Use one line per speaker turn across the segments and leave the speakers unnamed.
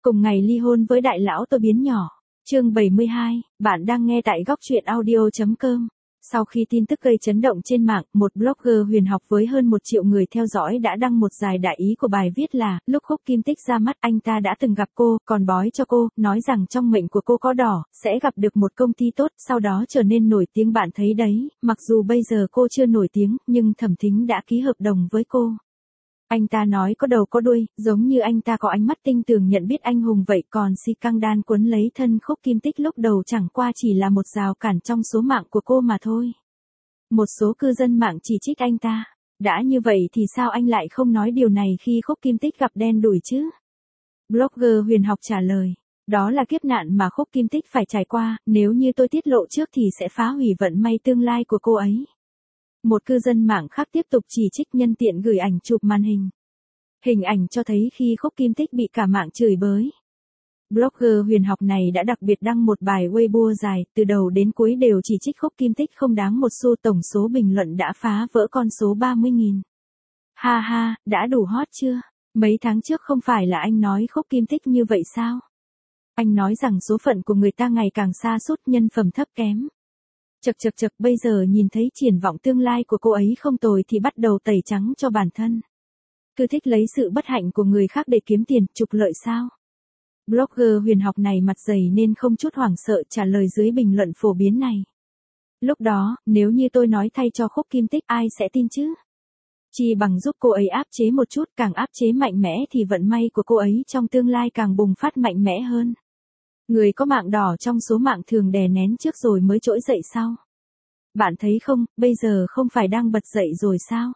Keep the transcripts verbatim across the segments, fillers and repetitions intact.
Cùng ngày ly hôn với đại lão tôi biến nhỏ. Chương bảy mươi hai, bạn đang nghe tại góc truyện audio chấm com. Sau khi tin tức gây chấn động trên mạng, một blogger huyền học với hơn một triệu người theo dõi đã đăng một dài đại ý của bài viết là, lúc Khúc Kim Tích ra mắt anh ta đã từng gặp cô, còn bói cho cô, nói rằng trong mệnh của cô có đỏ, sẽ gặp được một công ty tốt, sau đó trở nên nổi tiếng. Bạn thấy đấy, mặc dù bây giờ cô chưa nổi tiếng, nhưng Thẩm Thính đã ký hợp đồng với cô. Anh ta nói có đầu có đuôi, giống như anh ta có ánh mắt tinh tường nhận biết anh hùng vậy, còn si căng đan quấn lấy thân Khúc Kim Tích lúc đầu chẳng qua chỉ là một rào cản trong số mạng của cô mà thôi. Một số cư dân mạng chỉ trích anh ta. Đã như vậy thì sao anh lại không nói điều này khi Khúc Kim Tích gặp đen đủi chứ? Blogger huyền học trả lời. Đó là kiếp nạn mà Khúc Kim Tích phải trải qua, nếu như tôi tiết lộ trước thì sẽ phá hủy vận may tương lai của cô ấy. Một cư dân mạng khác tiếp tục chỉ trích nhân tiện gửi ảnh chụp màn hình. Hình ảnh cho thấy khi Khúc Kim Tích bị cả mạng chửi bới. Blogger huyền học này đã đặc biệt đăng một bài Weibo dài, từ đầu đến cuối đều chỉ trích Khúc Kim Tích không đáng một xu. Tổng số bình luận đã phá vỡ con số ba mươi nghìn. Ha ha, đã đủ hot chưa? Mấy tháng trước không phải là anh nói Khúc Kim Tích như vậy sao? Anh nói rằng số phận của người ta ngày càng sa sút, nhân phẩm thấp kém. Chật chật chật, bây giờ nhìn thấy triển vọng tương lai của cô ấy không tồi thì bắt đầu tẩy trắng cho bản thân. Cứ thích lấy sự bất hạnh của người khác để kiếm tiền, trục lợi sao? Blogger huyền học này mặt dày nên không chút hoảng sợ trả lời dưới bình luận phổ biến này. Lúc đó, nếu như tôi nói thay cho Khúc Kim Tích ai sẽ tin chứ? Chỉ bằng giúp cô ấy áp chế một chút, càng áp chế mạnh mẽ thì vận may của cô ấy trong tương lai càng bùng phát mạnh mẽ hơn. Người có mạng đỏ trong số mạng thường đè nén trước rồi mới trỗi dậy sau. Bạn thấy không, bây giờ không phải đang bật dậy rồi sao?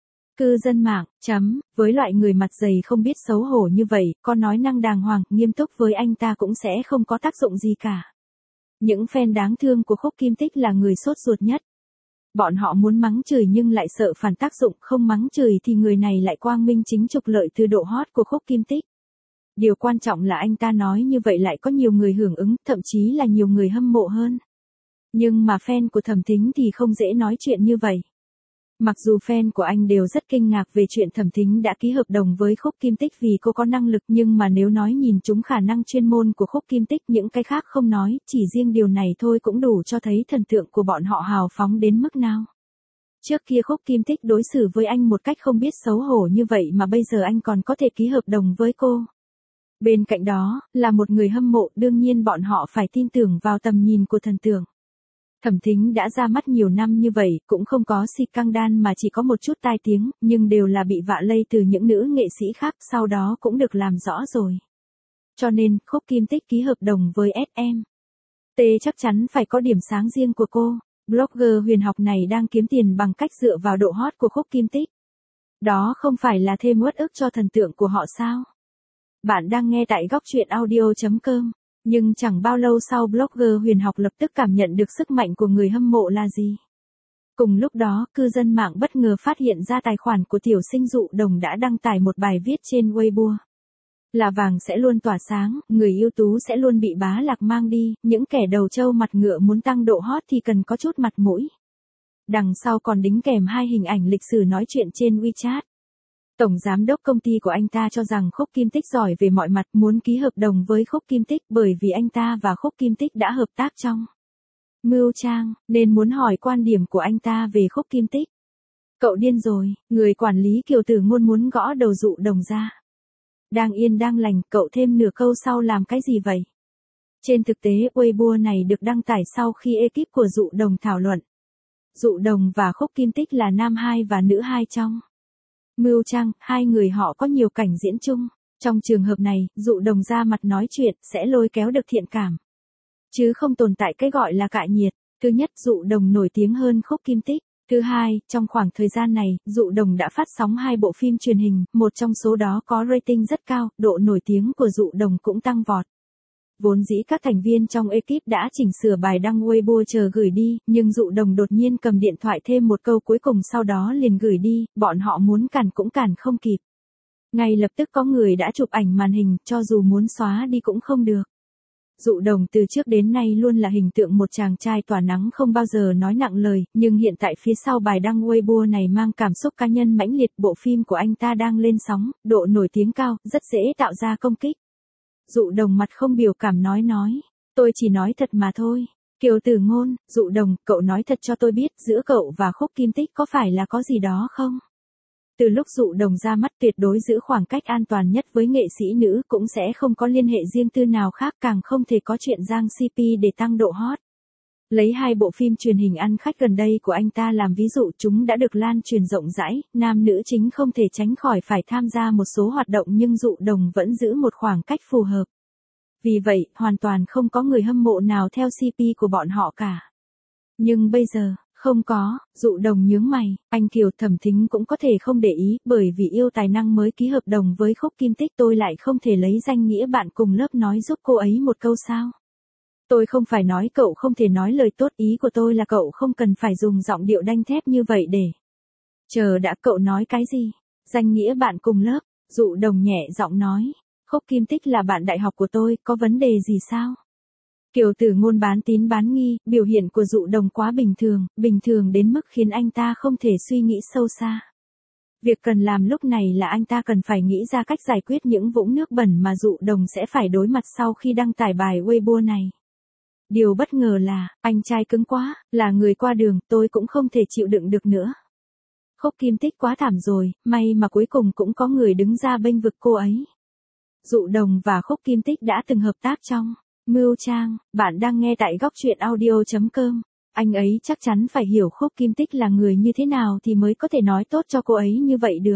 Cư dân mạng, chấm, với loại người mặt dày không biết xấu hổ như vậy, có nói năng đàng hoàng, nghiêm túc với anh ta cũng sẽ không có tác dụng gì cả. Những fan đáng thương của Khúc Kim Tích là người sốt ruột nhất. Bọn họ muốn mắng chửi nhưng lại sợ phản tác dụng, không mắng chửi thì người này lại quang minh chính trục lợi từ độ hot của Khúc Kim Tích. Điều quan trọng là anh ta nói như vậy lại có nhiều người hưởng ứng, thậm chí là nhiều người hâm mộ hơn. Nhưng mà fan của Thẩm Thính thì không dễ nói chuyện như vậy. Mặc dù fan của anh đều rất kinh ngạc về chuyện Thẩm Thính đã ký hợp đồng với Khúc Kim Tích vì cô có năng lực, nhưng mà nếu nói nhìn trúng khả năng chuyên môn của Khúc Kim Tích, những cái khác không nói, chỉ riêng điều này thôi cũng đủ cho thấy thần tượng của bọn họ hào phóng đến mức nào. Trước kia Khúc Kim Tích đối xử với anh một cách không biết xấu hổ như vậy mà bây giờ anh còn có thể ký hợp đồng với cô. Bên cạnh đó, là một người hâm mộ, đương nhiên bọn họ phải tin tưởng vào tầm nhìn của thần tượng. Thẩm Thính đã ra mắt nhiều năm như vậy, cũng không có si căng đan mà chỉ có một chút tai tiếng, nhưng đều là bị vạ lây từ những nữ nghệ sĩ khác, sau đó cũng được làm rõ rồi. Cho nên, Khúc Kim Tích ký hợp đồng với ét em tê chắc chắn phải có điểm sáng riêng của cô. Blogger huyền học này đang kiếm tiền bằng cách dựa vào độ hot của Khúc Kim Tích. Đó không phải là thêm uất ức cho thần tượng của họ sao? Bạn đang nghe tại góc truyện audio chấm com. Nhưng chẳng bao lâu sau blogger huyền học lập tức cảm nhận được sức mạnh của người hâm mộ là gì. Cùng lúc đó, cư dân mạng bất ngờ phát hiện ra tài khoản của tiểu sinh Dụ Đồng đã đăng tải một bài viết trên Weibo. Là vàng sẽ luôn tỏa sáng, người ưu tú sẽ luôn bị bá lạc mang đi, những kẻ đầu trâu mặt ngựa muốn tăng độ hot thì cần có chút mặt mũi. Đằng sau còn đính kèm hai hình ảnh lịch sử nói chuyện trên WeChat. Tổng giám đốc công ty của anh ta cho rằng Khúc Kim Tích giỏi về mọi mặt, muốn ký hợp đồng với Khúc Kim Tích bởi vì anh ta và Khúc Kim Tích đã hợp tác trong Mưu Trang, nên muốn hỏi quan điểm của anh ta về Khúc Kim Tích. Cậu điên rồi, người quản lý Kiều Tử Ngôn muốn gõ đầu Dụ Đồng ra. Đang yên đang lành, cậu thêm nửa câu sau làm cái gì vậy? Trên thực tế, Weibo này được đăng tải sau khi ekip của Dụ Đồng thảo luận. Dụ Đồng và Khúc Kim Tích là nam hai và nữ hai trong Mưu Trang, hai người họ có nhiều cảnh diễn chung. Trong trường hợp này, Dụ Đồng ra mặt nói chuyện, sẽ lôi kéo được thiện cảm. Chứ không tồn tại cái gọi là cại nhiệt. Thứ nhất, Dụ Đồng nổi tiếng hơn Khúc Kim Tích. Thứ hai, trong khoảng thời gian này, Dụ Đồng đã phát sóng hai bộ phim truyền hình, một trong số đó có rating rất cao, độ nổi tiếng của Dụ Đồng cũng tăng vọt. Vốn dĩ các thành viên trong ekip đã chỉnh sửa bài đăng Weibo chờ gửi đi, nhưng Dụ Đồng đột nhiên cầm điện thoại thêm một câu cuối cùng sau đó liền gửi đi, bọn họ muốn cản cũng cản không kịp. Ngay lập tức có người đã chụp ảnh màn hình, cho dù muốn xóa đi cũng không được. Dụ Đồng từ trước đến nay luôn là hình tượng một chàng trai tỏa nắng không bao giờ nói nặng lời, nhưng hiện tại phía sau bài đăng Weibo này mang cảm xúc cá nhân mãnh liệt, bộ phim của anh ta đang lên sóng, độ nổi tiếng cao, rất dễ tạo ra công kích. Dụ Đồng mặt không biểu cảm nói nói. Tôi chỉ nói thật mà thôi. Kiều Tử Ngôn, Dụ Đồng, cậu nói thật cho tôi biết giữa cậu và Khúc Kim Tích có phải là có gì đó không? Từ lúc Dụ Đồng ra mắt tuyệt đối giữ khoảng cách an toàn nhất với nghệ sĩ nữ cũng sẽ không có liên hệ riêng tư nào khác, càng không thể có chuyện giang xê pê để tăng độ hot. Lấy hai bộ phim truyền hình ăn khách gần đây của anh ta làm ví dụ, chúng đã được lan truyền rộng rãi, nam nữ chính không thể tránh khỏi phải tham gia một số hoạt động nhưng Dụ Đồng vẫn giữ một khoảng cách phù hợp. Vì vậy, hoàn toàn không có người hâm mộ nào theo xê pê của bọn họ cả. Nhưng bây giờ, không có. Dụ Đồng nhướng mày, anh Kiều Thẩm Thính cũng có thể không để ý, bởi vì yêu tài năng mới ký hợp đồng với Khúc Kim Tích, tôi lại không thể lấy danh nghĩa bạn cùng lớp nói giúp cô ấy một câu sao? Tôi không phải nói cậu không thể nói lời tốt, ý của tôi là cậu không cần phải dùng giọng điệu đanh thép như vậy để. Chờ đã, cậu nói cái gì? Danh nghĩa bạn cùng lớp, Dụ Đồng nhẹ giọng nói. Khúc Kim Tích là bạn đại học của tôi, có vấn đề gì sao? Kiều Tử Ngôn bán tín bán nghi, biểu hiện của Dụ Đồng quá bình thường, bình thường đến mức khiến anh ta không thể suy nghĩ sâu xa. Việc cần làm lúc này là anh ta cần phải nghĩ ra cách giải quyết những vũng nước bẩn mà Dụ Đồng sẽ phải đối mặt sau khi đăng tải bài Weibo này. Điều bất ngờ là, anh trai cứng quá, là người qua đường, tôi cũng không thể chịu đựng được nữa. Khúc Kim Tích quá thảm rồi, may mà cuối cùng cũng có người đứng ra bênh vực cô ấy. Dụ Đồng và Khúc Kim Tích đã từng hợp tác trong Mưu Trang. Bạn đang nghe tại góc truyện audio chấm com. Anh ấy chắc chắn phải hiểu Khúc Kim Tích là người như thế nào thì mới có thể nói tốt cho cô ấy như vậy được.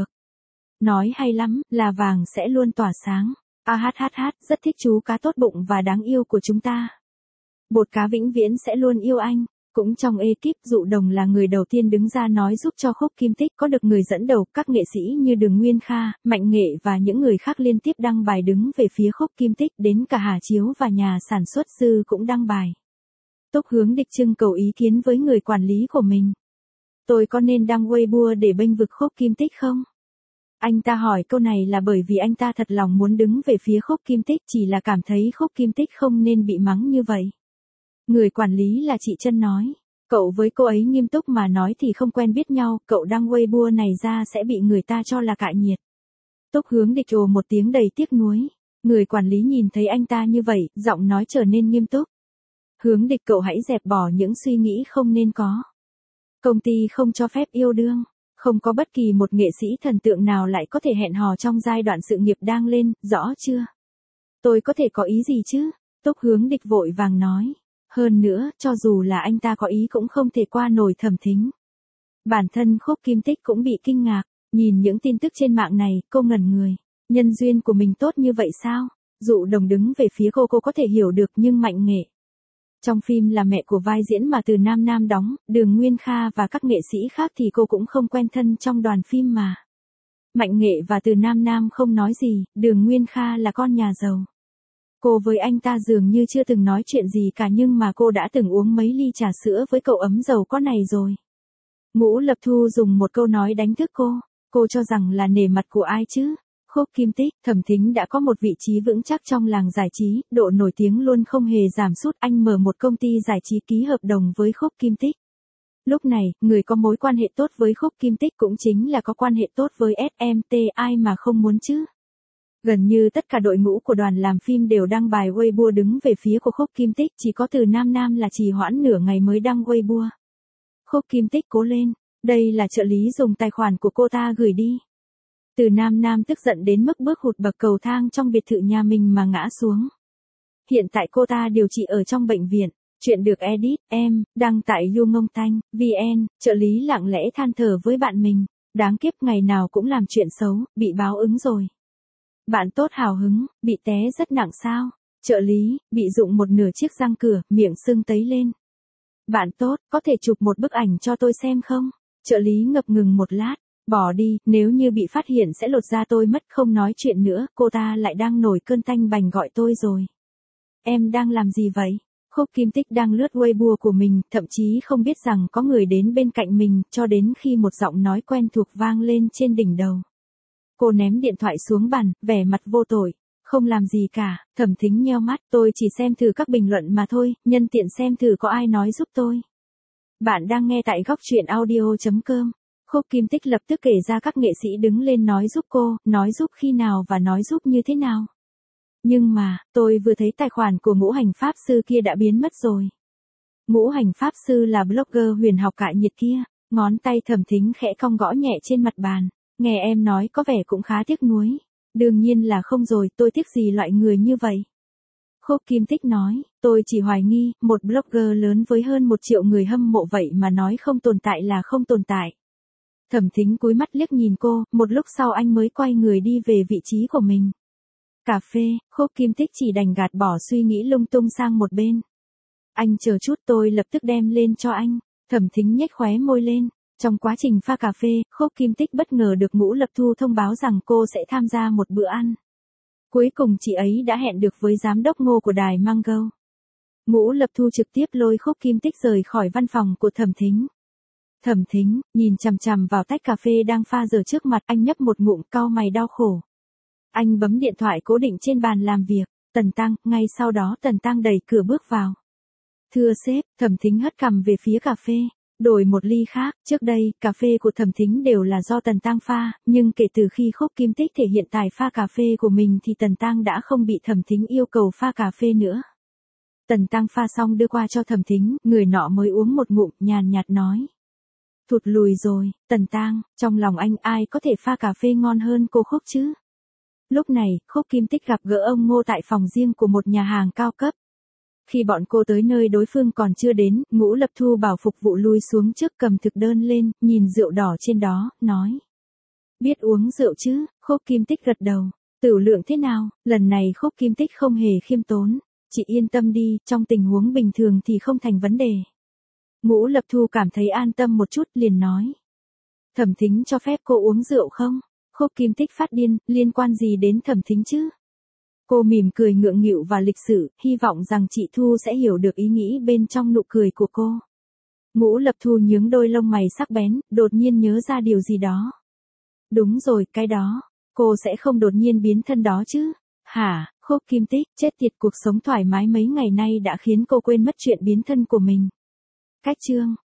Nói hay lắm, là vàng sẽ luôn tỏa sáng. A hát hát hát, rất thích chú cá tốt bụng và đáng yêu của chúng ta. Bột cá vĩnh viễn sẽ luôn yêu anh. Cũng trong ekip, Dụ Đồng là người đầu tiên đứng ra nói giúp cho Khúc Kim Tích có được người dẫn đầu, các nghệ sĩ như Đường Nguyên Kha, Mạnh Nghệ và những người khác liên tiếp đăng bài đứng về phía Khúc Kim Tích, đến cả Hà Chiếu và nhà sản xuất sư cũng đăng bài. Túc Hướng Địch trưng cầu ý kiến với người quản lý của mình. Tôi có nên đăng Weibo để bênh vực Khúc Kim Tích không? Anh ta hỏi câu này là bởi vì anh ta thật lòng muốn đứng về phía Khúc Kim Tích, chỉ là cảm thấy Khúc Kim Tích không nên bị mắng như vậy. Người quản lý là chị Trân nói, cậu với cô ấy nghiêm túc mà nói thì không quen biết nhau, cậu đăng Weibo này ra sẽ bị người ta cho là cại nhiệt. Túc Hướng Địch ồ một tiếng đầy tiếc nuối. Người quản lý nhìn thấy anh ta như vậy, giọng nói trở nên nghiêm túc. Hướng Địch, cậu hãy dẹp bỏ những suy nghĩ không nên có. Công ty không cho phép yêu đương, không có bất kỳ một nghệ sĩ thần tượng nào lại có thể hẹn hò trong giai đoạn sự nghiệp đang lên, rõ chưa? Tôi có thể có ý gì chứ? Túc Hướng Địch vội vàng nói. Hơn nữa, cho dù là anh ta có ý cũng không thể qua nổi Thẩm Thính. Bản thân Khúc Kim Tích cũng bị kinh ngạc, nhìn những tin tức trên mạng này, cô ngẩn người. Nhân duyên của mình tốt như vậy sao? Dụ Đồng đứng về phía cô cô có thể hiểu được, nhưng Mạnh Nghệ. Trong phim là mẹ của vai diễn mà Từ Nam Nam đóng, Đường Nguyên Kha và các nghệ sĩ khác thì cô cũng không quen thân trong đoàn phim mà. Mạnh Nghệ và Từ Nam Nam không nói gì, Đường Nguyên Kha là con nhà giàu. Cô với anh ta dường như chưa từng nói chuyện gì cả, nhưng mà cô đã từng uống mấy ly trà sữa với cậu ấm giàu có này rồi. Ngũ Lập Thu dùng một câu nói đánh thức cô, cô cho rằng là nể mặt của ai chứ? Khúc Kim Tích, Thẩm Thính đã có một vị trí vững chắc trong làng giải trí, độ nổi tiếng luôn không hề giảm sút, anh mở một công ty giải trí ký hợp đồng với Khúc Kim Tích. Lúc này, người có mối quan hệ tốt với Khúc Kim Tích cũng chính là có quan hệ tốt với ét em tê, ai mà không muốn chứ? Gần như tất cả đội ngũ của đoàn làm phim đều đăng bài Weibo đứng về phía của Khúc Kim Tích, chỉ có Từ Nam Nam là trì hoãn nửa ngày mới đăng Weibo. Khúc Kim Tích cố lên, đây là trợ lý dùng tài khoản của cô ta gửi đi. Từ Nam Nam tức giận đến mức bước hụt bậc cầu thang trong biệt thự nhà mình mà ngã xuống. Hiện tại cô ta điều trị ở trong bệnh viện. Chuyện được edit, em, đăng tại Yungong Tanh, vn, trợ lý lặng lẽ than thở với bạn mình. Đáng kiếp, ngày nào cũng làm chuyện xấu, bị báo ứng rồi. Bạn tốt hào hứng, bị té rất nặng sao? Trợ lý, bị rụng một nửa chiếc răng cửa, miệng sưng tấy lên. Bạn tốt, có thể chụp một bức ảnh cho tôi xem không? Trợ lý ngập ngừng một lát, bỏ đi, nếu như bị phát hiện sẽ lột da tôi mất. Không nói chuyện nữa, cô ta lại đang nổi cơn tanh bành gọi tôi rồi. Em đang làm gì vậy? Khúc Kim Tích đang lướt Weibo của mình, thậm chí không biết rằng có người đến bên cạnh mình, cho đến khi một giọng nói quen thuộc vang lên trên đỉnh đầu. Cô ném điện thoại xuống bàn, vẻ mặt vô tội. Không làm gì cả. Thẩm Thính nheo mắt, tôi chỉ xem thử các bình luận mà thôi, nhân tiện xem thử có ai nói giúp tôi. Bạn đang nghe tại góc truyện audio chấm com. Khúc Kim Tích lập tức kể ra các nghệ sĩ đứng lên nói giúp cô, nói giúp khi nào và nói giúp như thế nào. Nhưng mà, tôi vừa thấy tài khoản của ngũ hành pháp sư kia đã biến mất rồi. Ngũ hành pháp sư là blogger huyền học cại nhiệt kia, ngón tay Thẩm Thính khẽ cong gõ nhẹ trên mặt bàn, nghe em nói có vẻ cũng khá tiếc nuối. Đương nhiên là không rồi, tôi tiếc gì loại người như vậy. Khúc Kim Tích nói, tôi chỉ hoài nghi, một blogger lớn với hơn một triệu người hâm mộ vậy mà nói không tồn tại là không tồn tại. Thẩm Thính cúi mắt liếc nhìn cô, một lúc sau anh mới quay người đi về vị trí của mình. Cà phê, Khúc Kim Tích chỉ đành gạt bỏ suy nghĩ lung tung sang một bên. Anh chờ chút, tôi lập tức đem lên cho anh. Thẩm Thính nhếch khóe môi lên. Trong quá trình pha cà phê, Khúc Kim Tích bất ngờ được Ngũ Lập Thu thông báo rằng cô sẽ tham gia một bữa ăn. Cuối cùng chị ấy đã hẹn được với giám đốc Ngô của đài Mango. Ngũ Lập Thu trực tiếp lôi Khúc Kim Tích rời khỏi văn phòng của Thẩm Thính. Thẩm Thính, nhìn chằm chằm vào tách cà phê đang pha giờ trước mặt, anh nhấp một ngụm, cau mày đau khổ. Anh bấm điện thoại cố định trên bàn làm việc. Tần Tăng, ngay sau đó Tần Tăng đẩy cửa bước vào. Thưa sếp, Thẩm Thính hất cằm về phía cà phê. Đổi một ly khác, trước đây, cà phê của Thẩm Thính đều là do Tần Tăng pha, nhưng kể từ khi Khúc Kim Tích thể hiện tài pha cà phê của mình thì Tần Tăng đã không bị Thẩm Thính yêu cầu pha cà phê nữa. Tần Tăng pha xong đưa qua cho Thẩm Thính, người nọ mới uống một ngụm, nhàn nhạt nói. Thụt lùi rồi, Tần Tăng, trong lòng anh ai có thể pha cà phê ngon hơn cô Khúc chứ? Lúc này, Khúc Kim Tích gặp gỡ ông Ngô tại phòng riêng của một nhà hàng cao cấp. Khi bọn cô tới nơi đối phương còn chưa đến, Ngũ Lập Thu bảo phục vụ lui xuống trước cầm thực đơn lên, nhìn rượu đỏ trên đó, nói. Biết uống rượu chứ, Khúc Kim Tích gật đầu. Tửu lượng thế nào, lần này Khúc Kim Tích không hề khiêm tốn. Chị yên tâm đi, trong tình huống bình thường thì không thành vấn đề. Ngũ Lập Thu cảm thấy an tâm một chút liền nói. Thẩm Thính cho phép cô uống rượu không? Khúc Kim Tích phát điên, liên quan gì đến Thẩm Thính chứ? Cô mỉm cười ngượng nghịu và lịch sự, hy vọng rằng chị Thu sẽ hiểu được ý nghĩ bên trong nụ cười của cô. Ngũ Lập Thu nhướng đôi lông mày sắc bén, đột nhiên nhớ ra điều gì đó. Đúng rồi, cái đó, cô sẽ không đột nhiên biến thân đó chứ? Hả, Khúc Kim Tích, chết tiệt, cuộc sống thoải mái mấy ngày nay đã khiến cô quên mất chuyện biến thân của mình. Cách chương